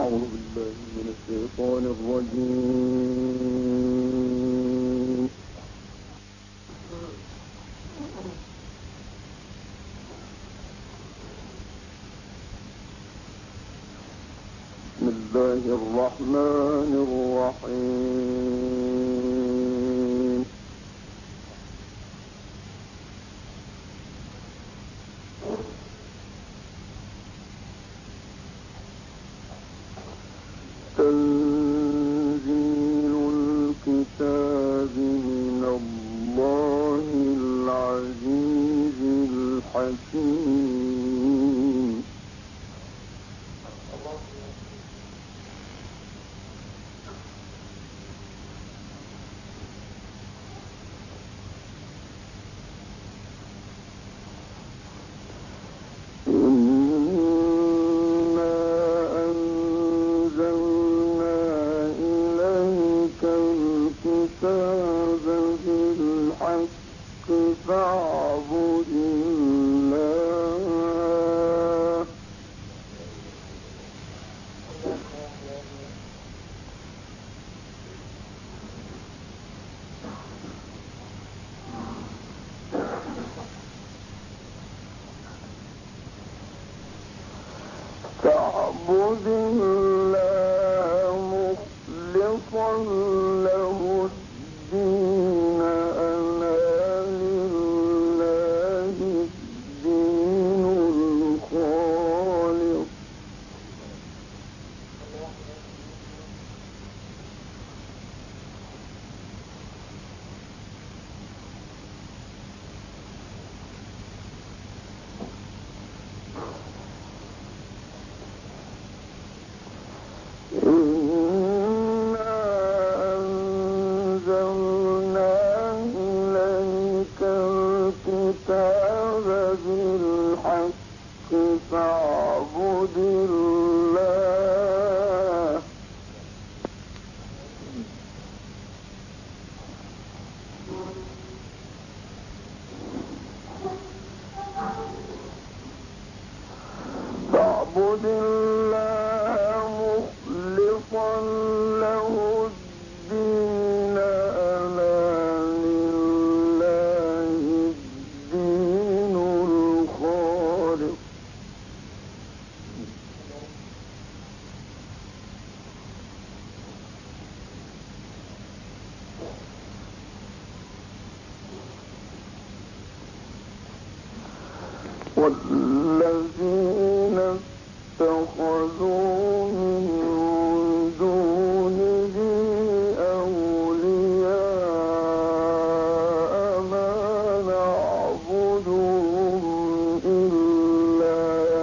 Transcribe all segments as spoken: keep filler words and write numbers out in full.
أعوذ بالله من الشيطان الرجيم. بسم الله الرحمن الرحيم. تنزيل الكتاب من الله العزيز الحكيم. فاعبد الله فاعبد الله مخلصا له الدين. فاعبد الله فاعبد الله مخلصا له الدين. ألا لله الدين الخالص. والذين اتخذوا من دونه أولياء ما نعبدهم إلا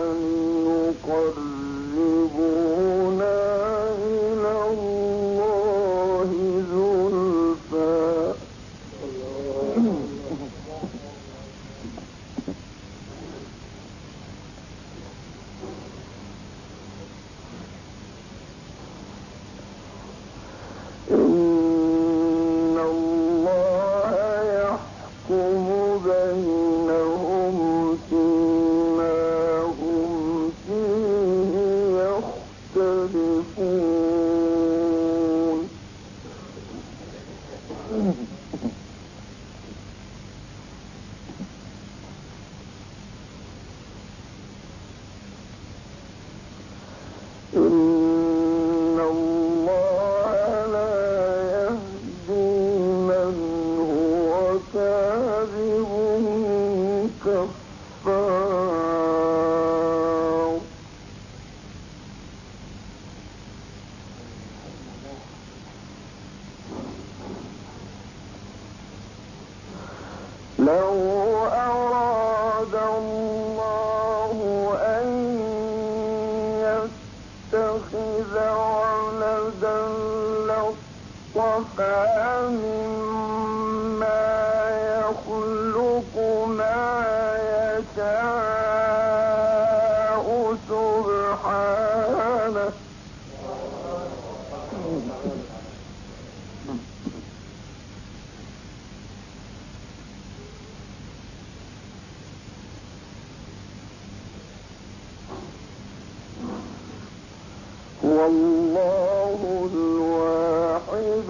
ليقربونا إلى الله زلفى. إن الله يحكم بينهم فيما هم فيه يختلفون. إن الله لا يهدي من هو كاذب كفار. لو أراد الله أن يتخذ ولدا لاصطفى مما يخلق ما يشاء سبحانه. هو والله الواحد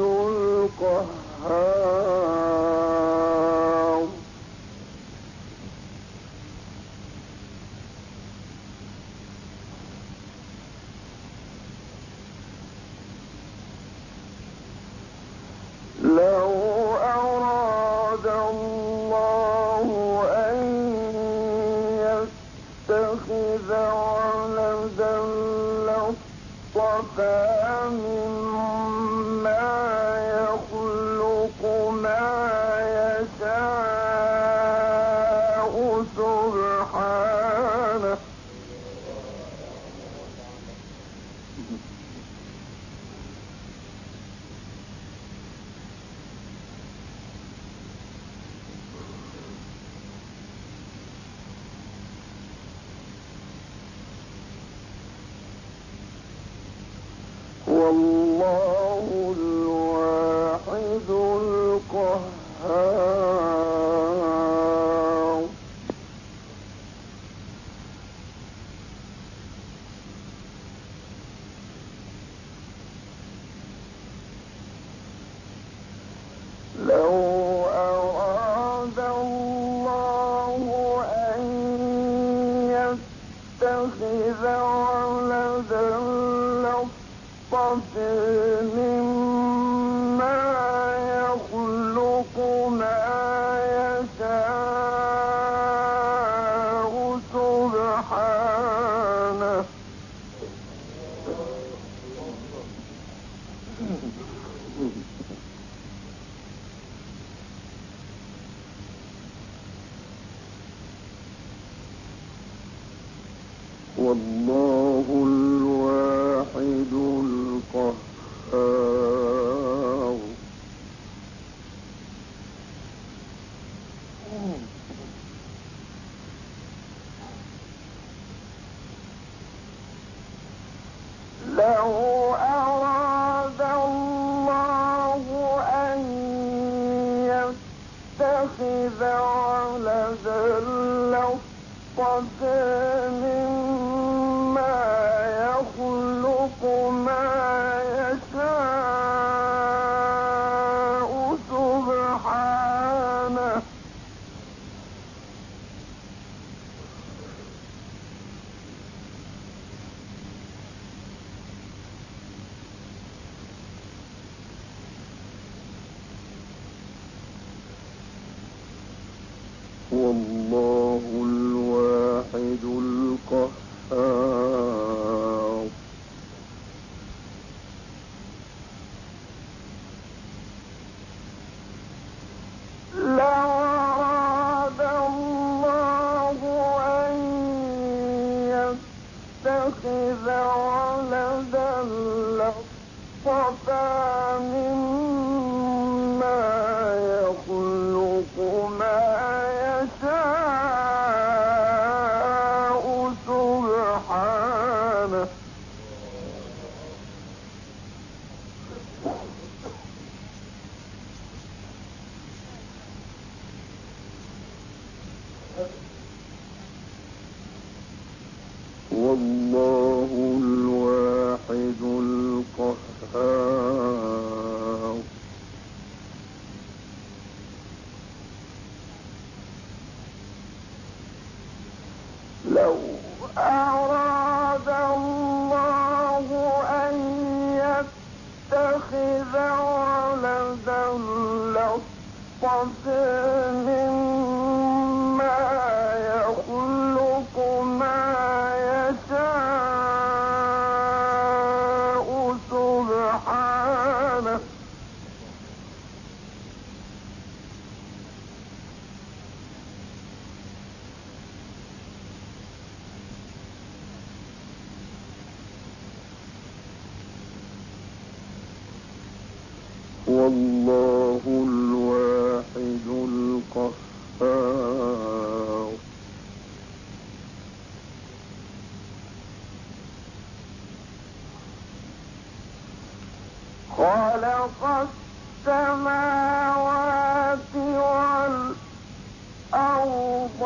القهار لو أراد الله أن يتخذ ولدا لاصطفى مما يخلق ما يشاء سبحانه والله الواحد القهار لو أراد الله أن يتخذ ولدا مما يخلق ما يشاء سبحانه والله الواحد القهار لو أراد الله أن يتخذ ولدا لاصطفى مما يخلق ما يشاء سبحانه والله الواحد القهار لو أراد الله أن يتخذ ولدا لاصطفى مما يخلق ما يشاء سبحانه والله الواحد القهار لو أراد الله أن يتخذ ولدا لاصطفى مما يخلق ما يشاء سبحانه والله الواحد القهار خلق السماوات والأرض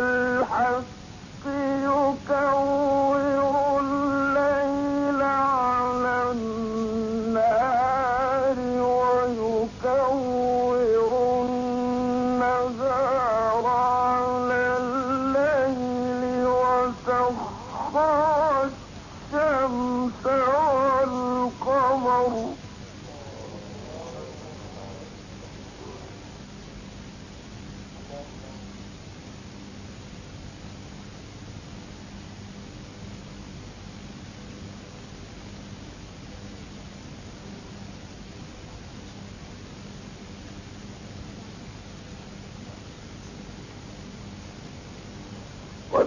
بالحق يكور الليل على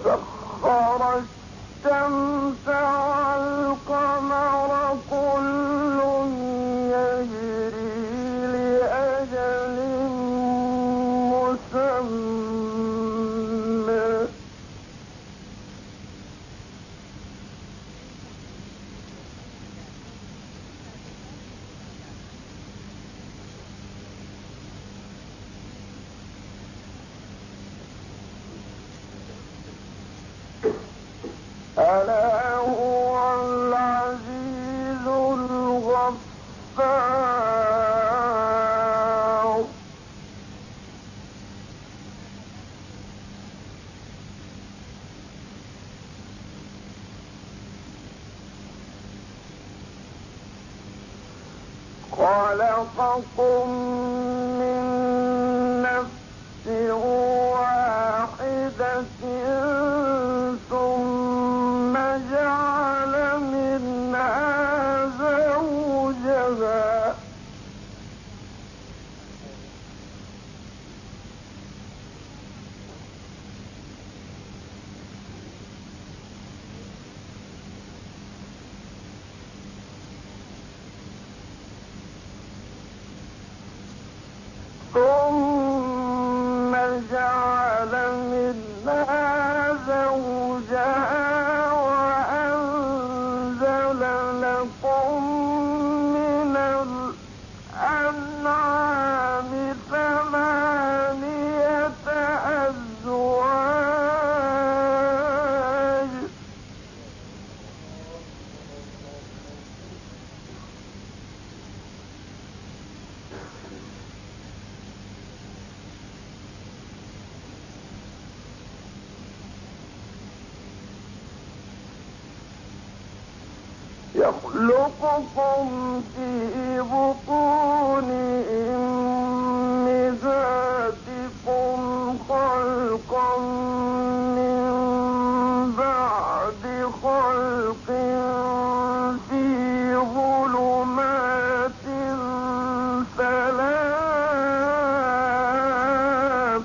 وسخر الشمس والقمر كل يجري لأجل مسمى ألا هو العزيز الغفار خلقكم من نفس واحدة ثم جعل منها زوجها ثم جعل منها زوجها وأنزل لكم من الأنعام ثمانية أزواج يخلقكم في بطون أمهاتكم خلقا من بعد خلق في ظلمات ثلاث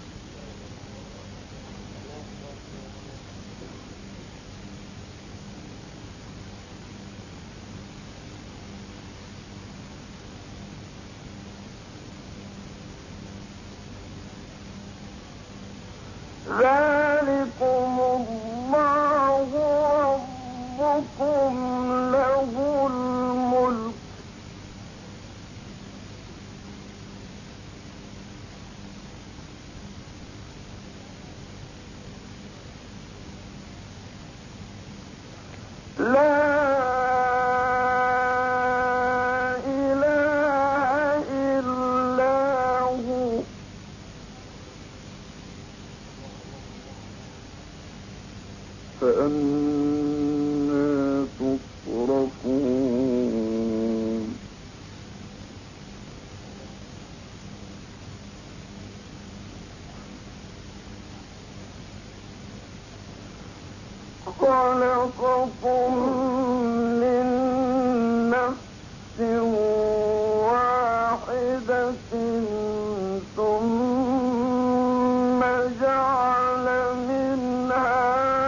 ذلكم الله ربكم له الملك لا إله إلا هو فأنى تصرفون خلقكم من نفس واحدة ثم جعل منها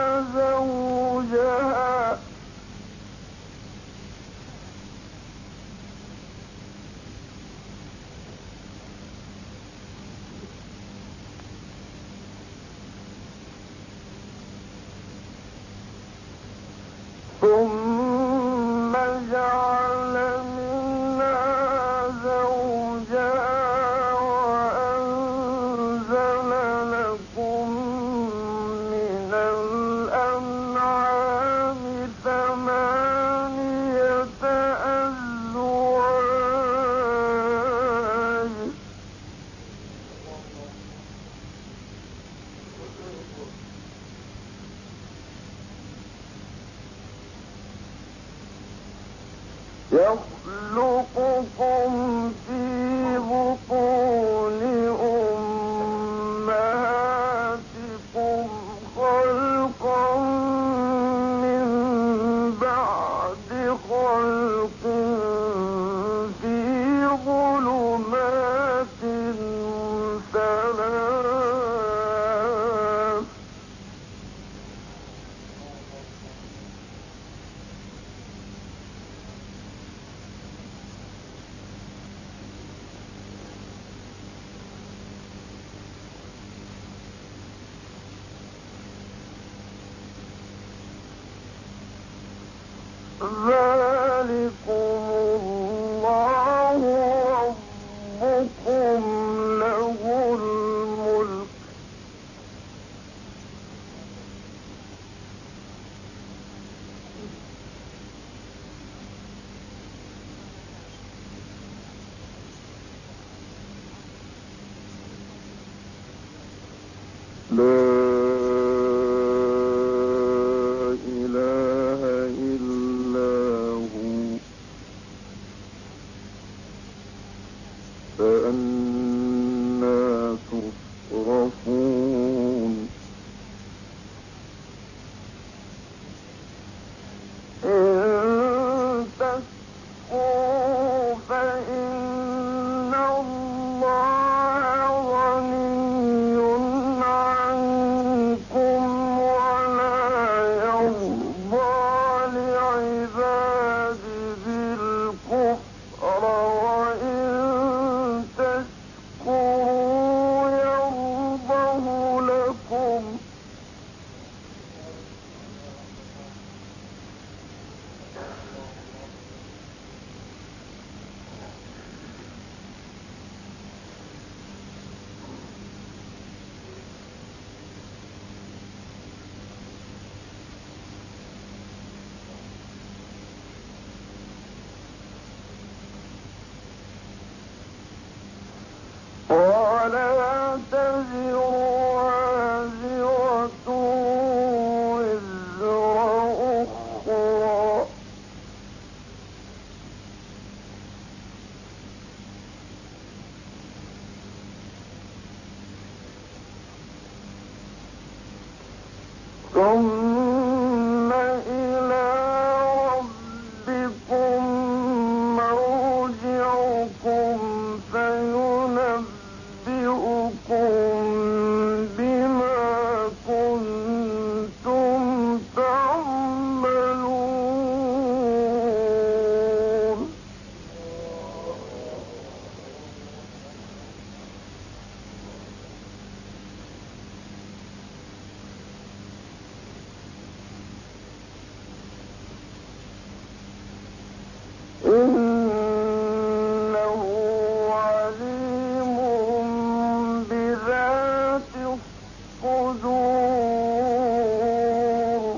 زوجها ثم جعل منها زوجها وأنزل لكم من الأنعام ثمانية أزواج يخلقكم في بطون أمهاتكم خلقا من بعد خلق في ظلمات ثلاث ذلكم الله ربكم له الملك لا إله إلا هو فأنى تصرفون إن تكفروا فإن الله غني عنكم ولا يرضى لعباده الكفر وإن تشكروا يرضه لكم ولا تزر وازرة وزر أخرى ثم إلى ربكم مرجعكم فينبئكم بما كنتم تعملون إنه عليم بذات الصدور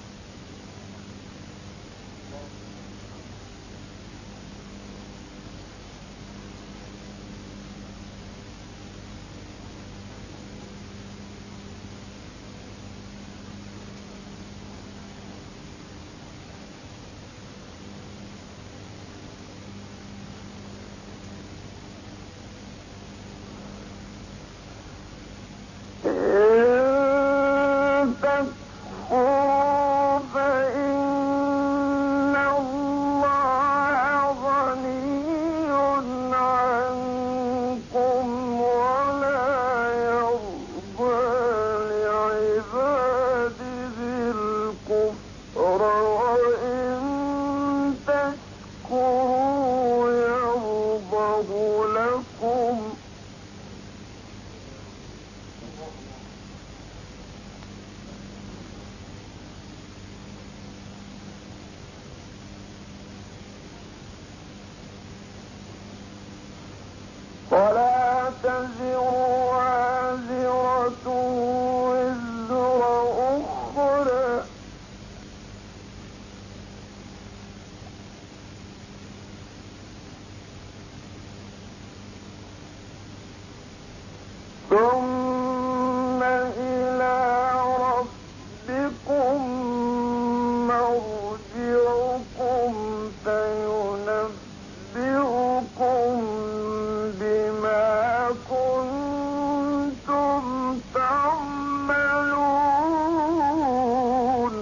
إن تكفروا فإن الله غني عنكم ولا يرضى لعباده الكفر وإن تشكروا يرضه لكم ولا تزر وازرة وزر أخرى ثم إلى ربكم مرجعكم فينبئكم بما كنتم تعملون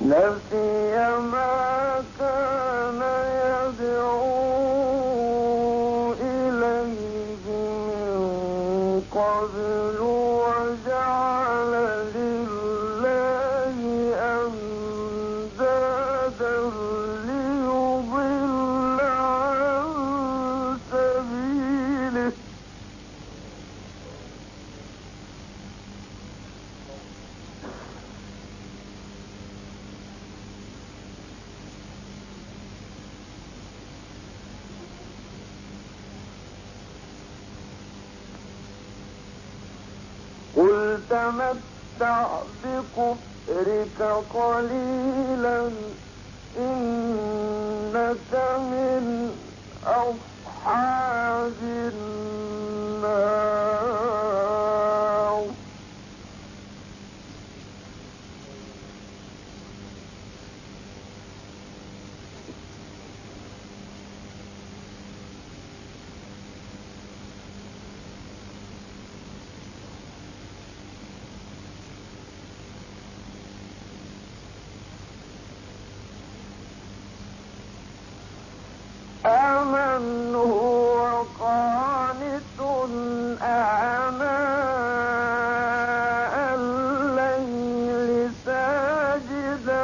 نسي ما كان يدعو إليه من قبل وجعل لله أندادا ليضل عن سبيله قل تمتع بكفرك قليلا إنك من أصحاب النار أمن هو قانت آناء الليل ساجدا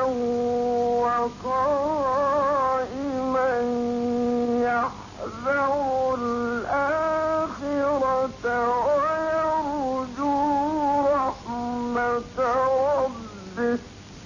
وقائما يحذر الآخرة ويرجو رحمة ربه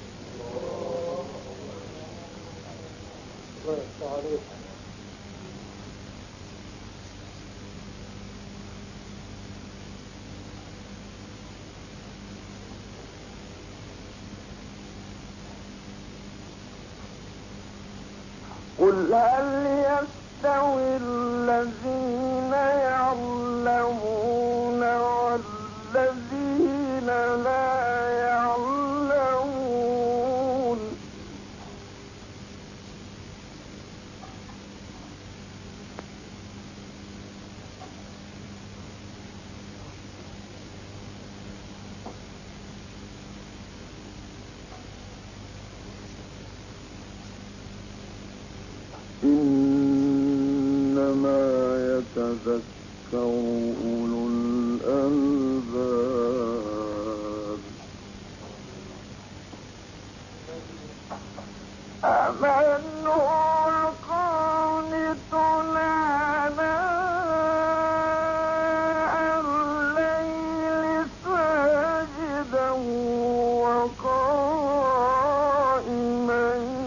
قل هل يستوي الذين يعلمون والذين لا يعلمون إنما يتذكر أولو الألباب أمن هو قانت آناء الليل ساجدا وقائما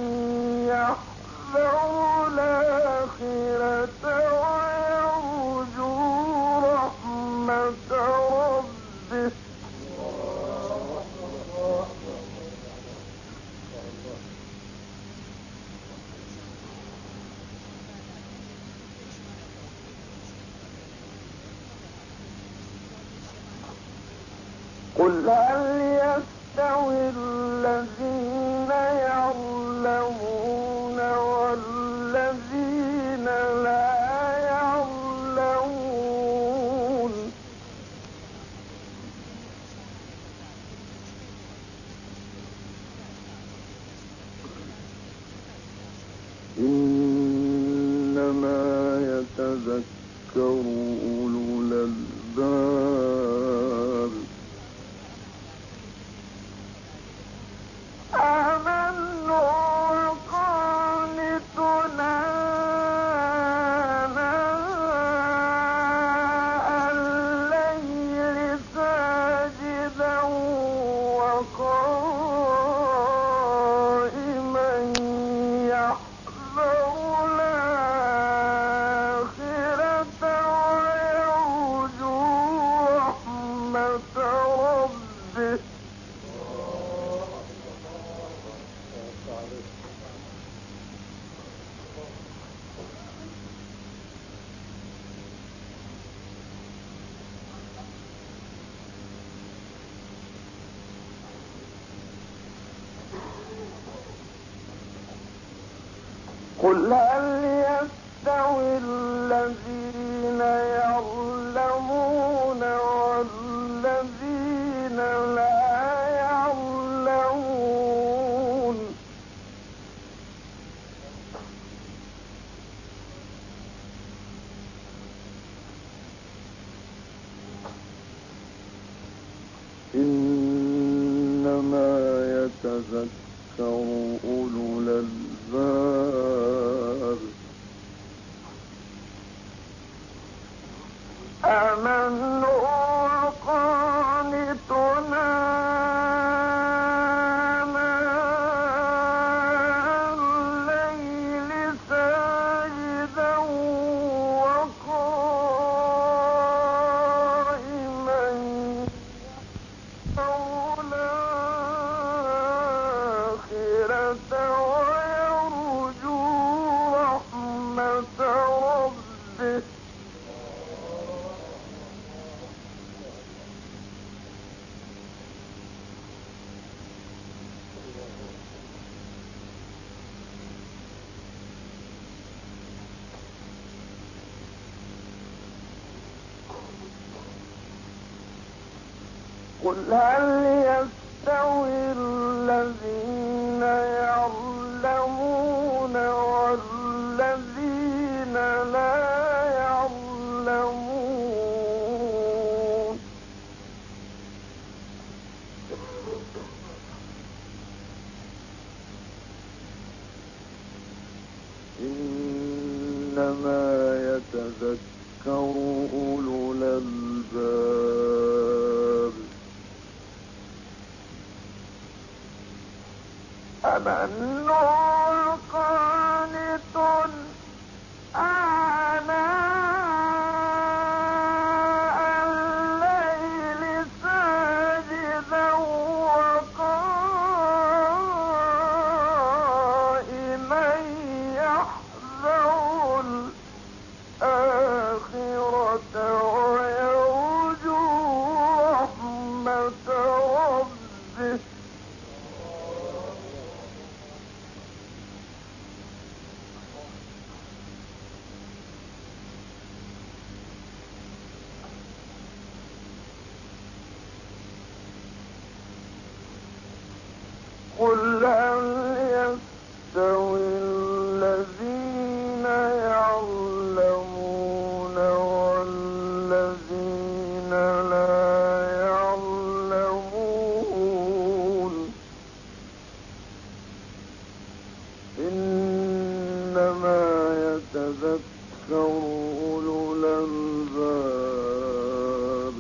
يحذر الآخرة ويرجو رحمة ربه قل هل يستوي الذين يعلمون والذين لا يعلمون إنما يتذكر أولو الألباب أمن هو قانت آناء الليل ساجدا وقائما يحذر الآخرة ويرجو رحمة ربه قل هل يستوي الذين يعلمون والذين لا يعلمون إنما يتذكر أولو الألباب. أمن هو قانتنا آناء الليل ساجدا وقائما يحذر الآخرة ويرجو رحمة ربه. قل هل يستوي الذين يعلمون والذين لا يعلمون؟ إنما يتذكر أولو الألباب. أمن هو قانت آناء الليل ساجدا وقائما يحذر الآخرة ويرجو رحمة ربه. قل هل يستوي الذين يعلمون والذين لا يعلمون؟ إنما يتذكر أولو الألباب.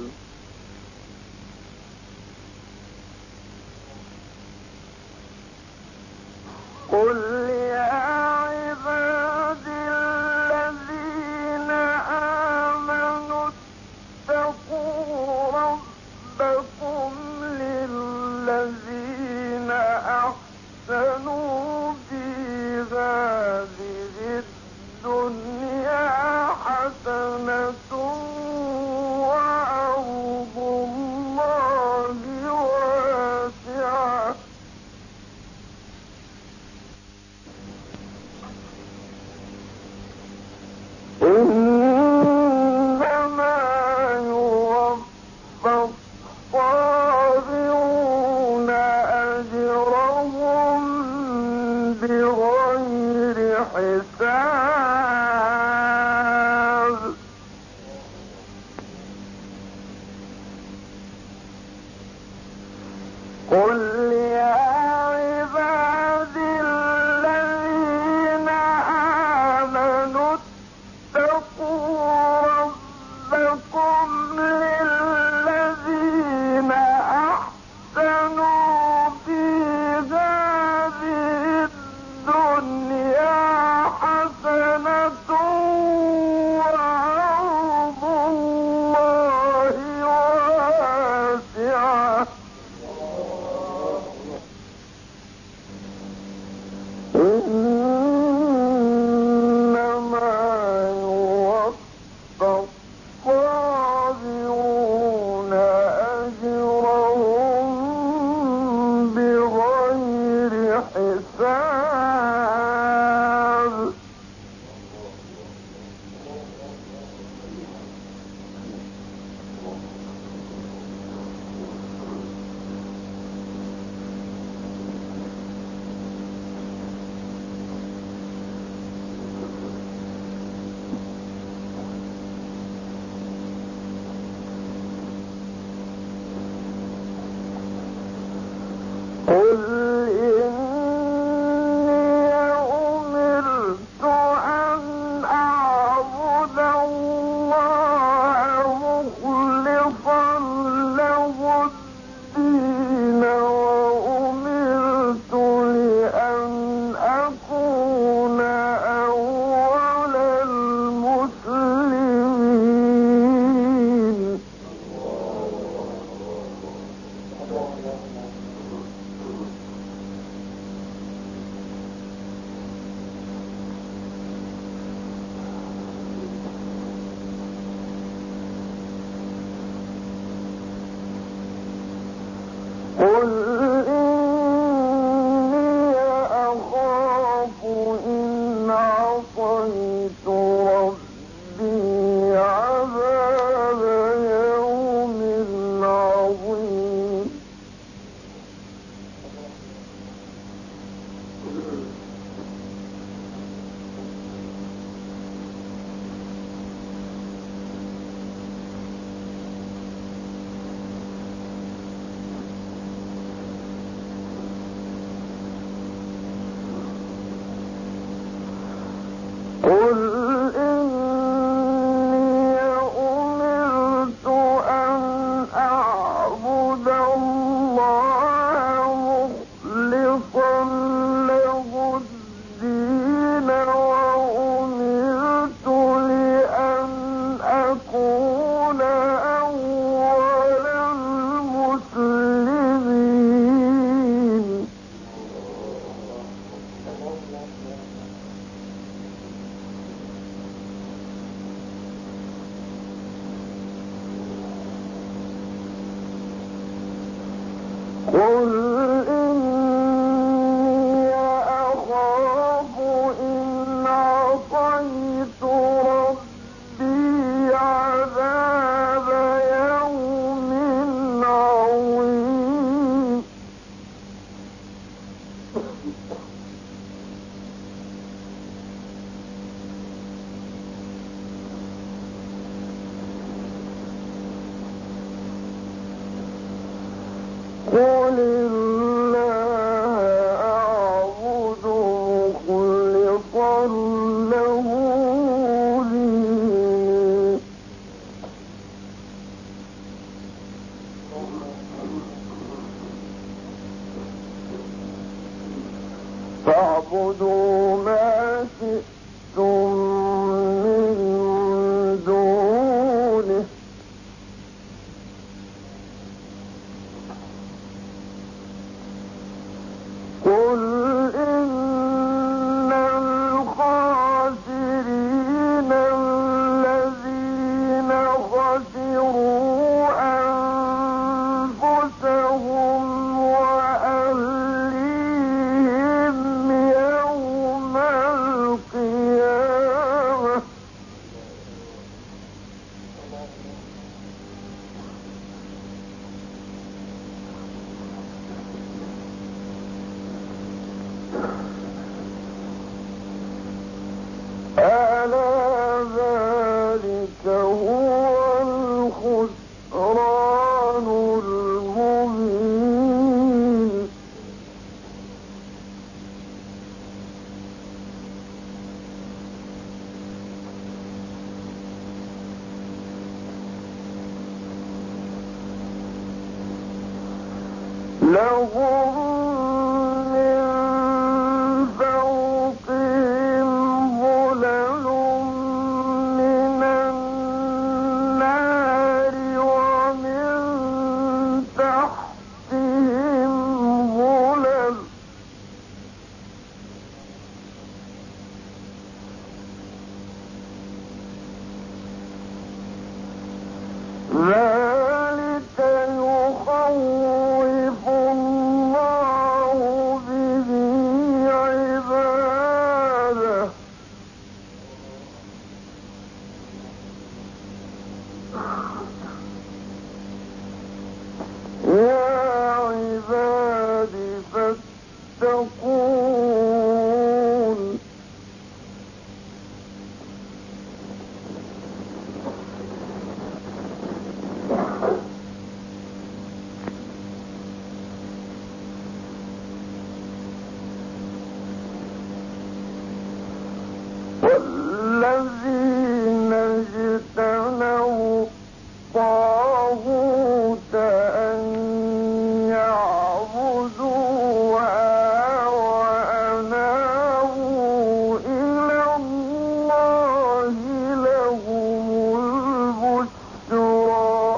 قل يا عبادي الذين آمنوا اتقوا ربكم للذين أحسنوا في هذه الدنيا حسنة فاعبدوا ما شئتم من دونه قل إن الخاسرين الذين خسروا أنفسهم وأهليهم يوم القيامة ألا ذلك هو الخسران المبين لهم من فوقهم ظلل من النار ومن تحتهم ظلل ذلك يخوف الله به عباده يا عباد فاتقون والذين اجتنبوا الطاغوت أن يعبدوها وأنابوا إلى الله لهم البشرى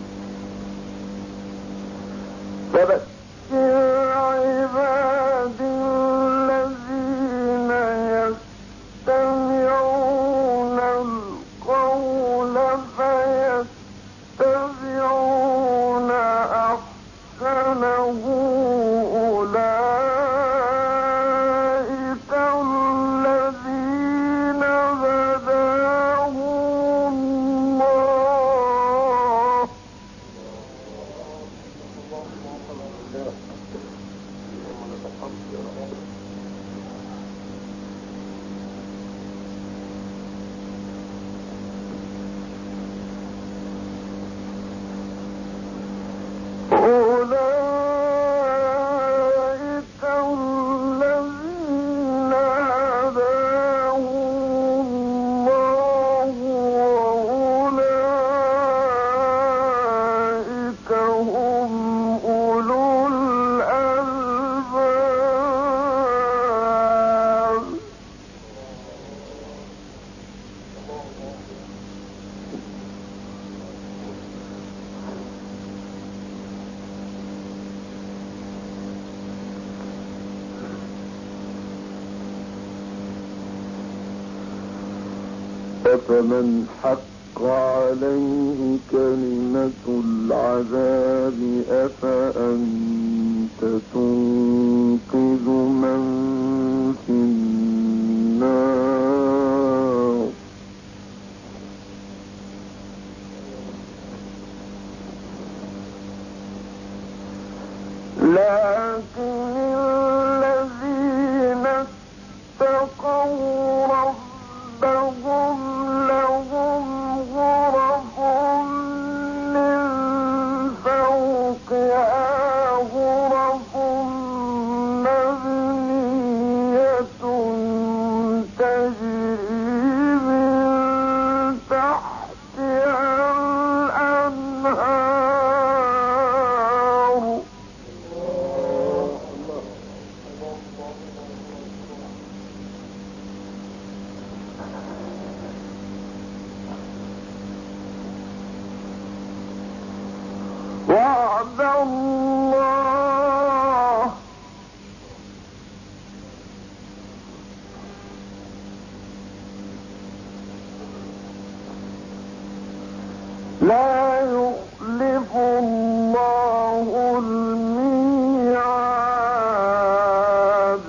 فبشر عبادي يتبعون أحسنه أولئك الذين هداهم الله. أولئك الذين هداهم الله وأولئك هم أولو الألباب. أفمن حق عليه كلمة العذاب أفأنت تنقذ من في النار. لكن الذين اتقوا ربهم لهم غرف من فوقها غرف مبنية تجري من تحتها الأنهار. وعد الله لا يخلف الله الميعاد.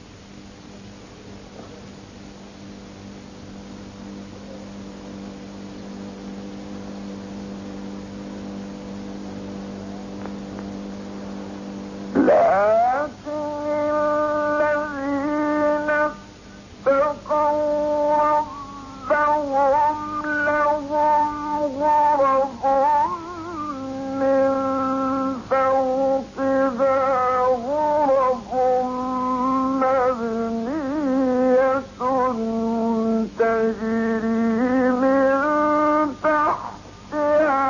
لكن الذين اتقوا ربهم لهم غرف من فوقها غرف مبنية تجري من تحتها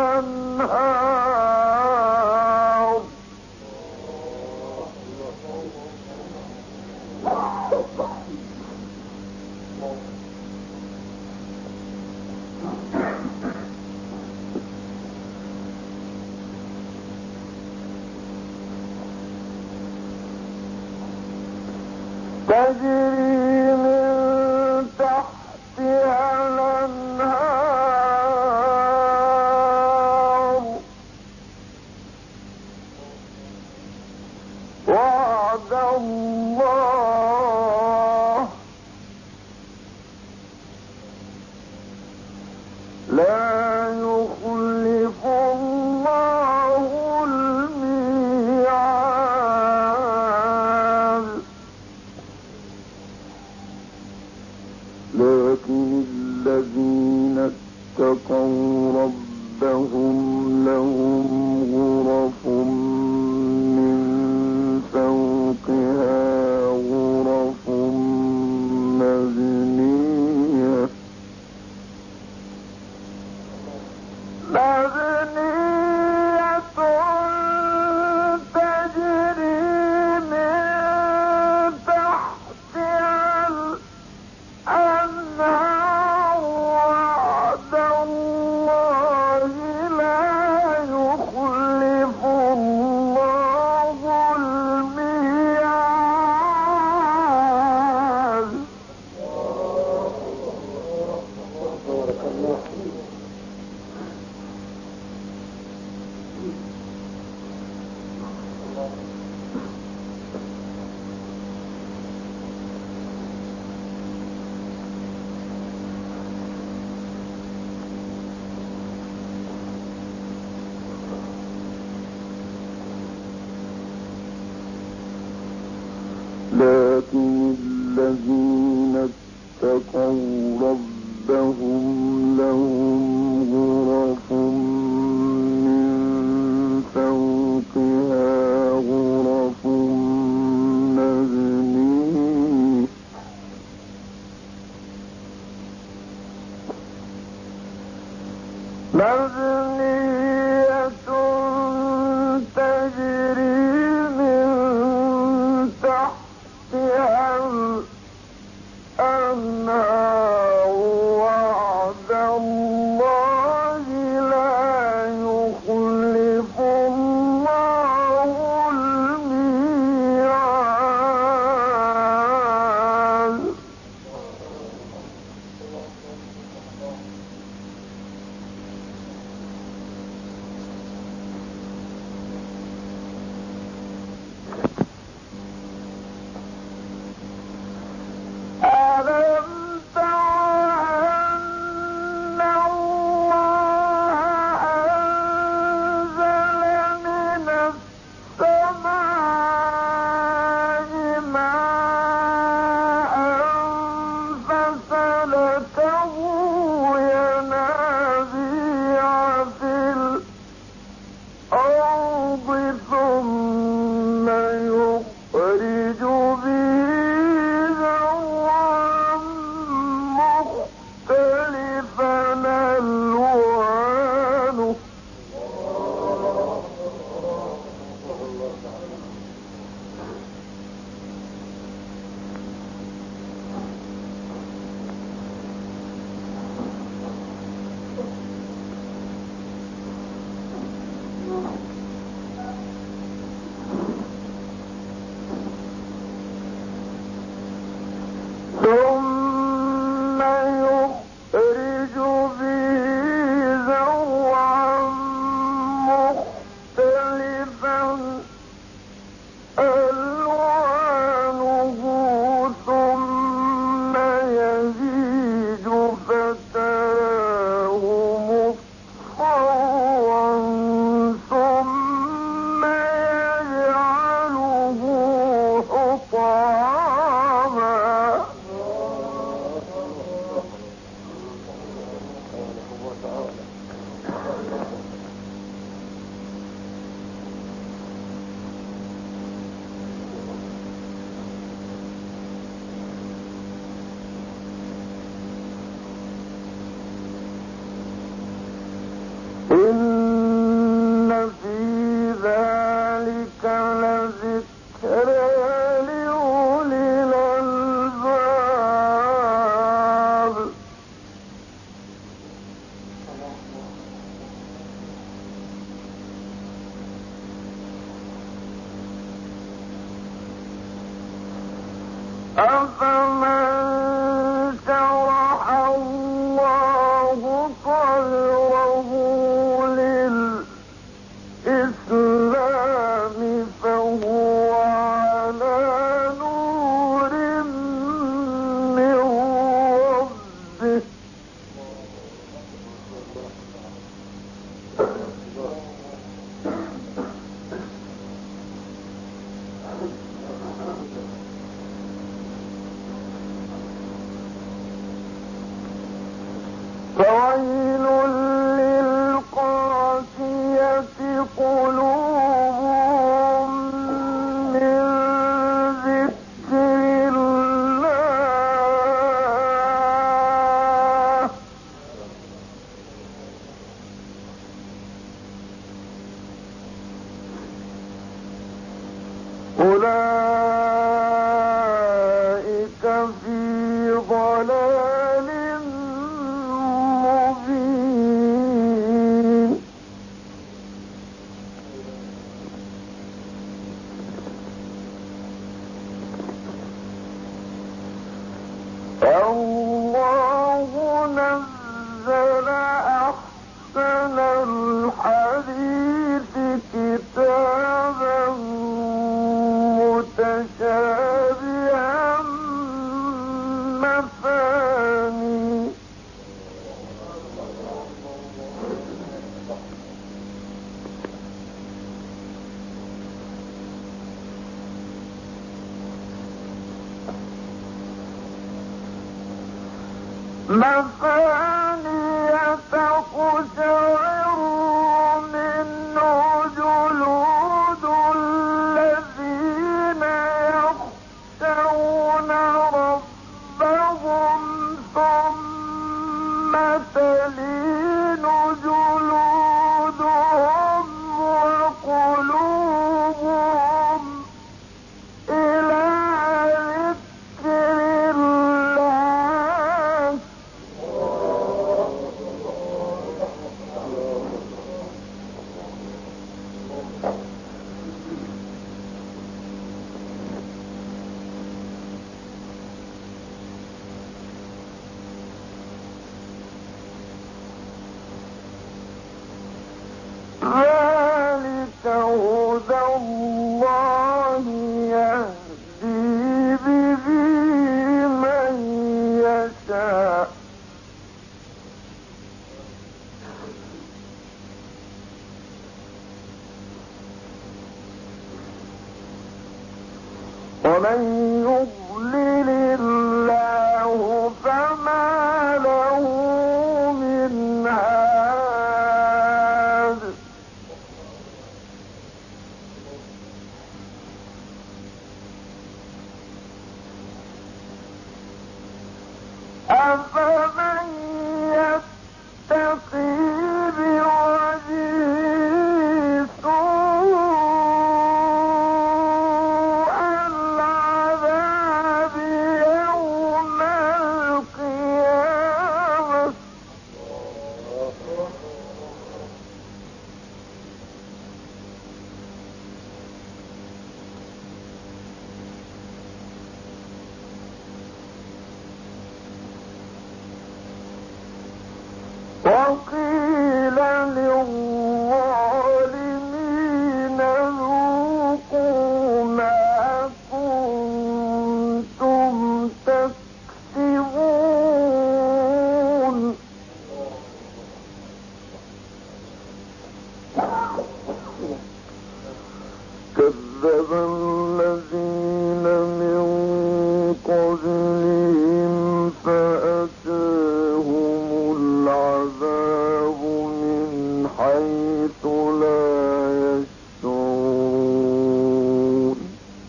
الأنهار. تجري من تحتها الأنهار. وعد الله لا يخلف الله الميعاد. لكن الذين اتقوا ربهم لهم غرف من فوقها غرف مبنية مبنية تجري من تحتها الأنهار. وعد الله لا يخلف أفمن شرح الله صدره للإسلام فهو على نور من ربه فويل للقاسية قلوبهم من ذكر الله أولئك في ضلال مبين الله نزل أحسن الحديث كتابا متشابها مثاني مثاني تقشعر منه جلود الذين يخشون ربهم ثم تلين جلودهم وقلوبهم إلى ذكر الله ذلك هدى الله يهدي به من يشاء ومن يضلل الله فما له من هاد أفمن يتقي بوجهه سوء العذاب يوم القيامة وقيل للظالمين ذوقوا ما كنتم تكسبون كذب الذين من قبلهم فأتاهم العذاب من حيث لا يشعرون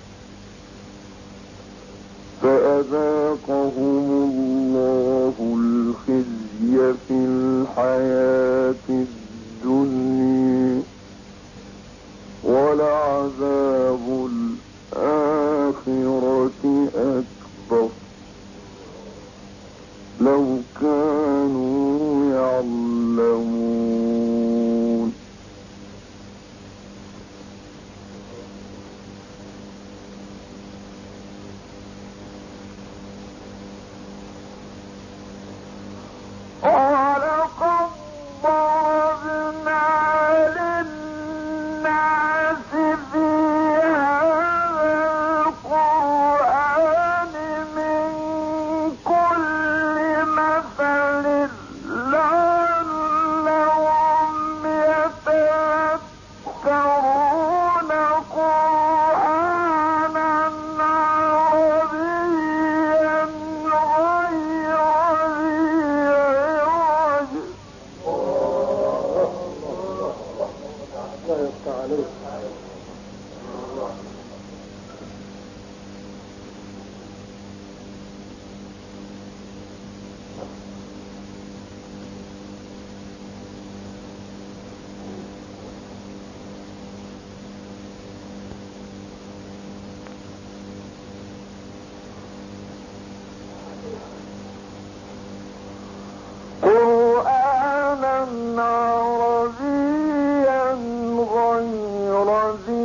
فأذاقهم الله الخزي في الحياة الدنيا ولعذاب قرآنا عربيا غير ذي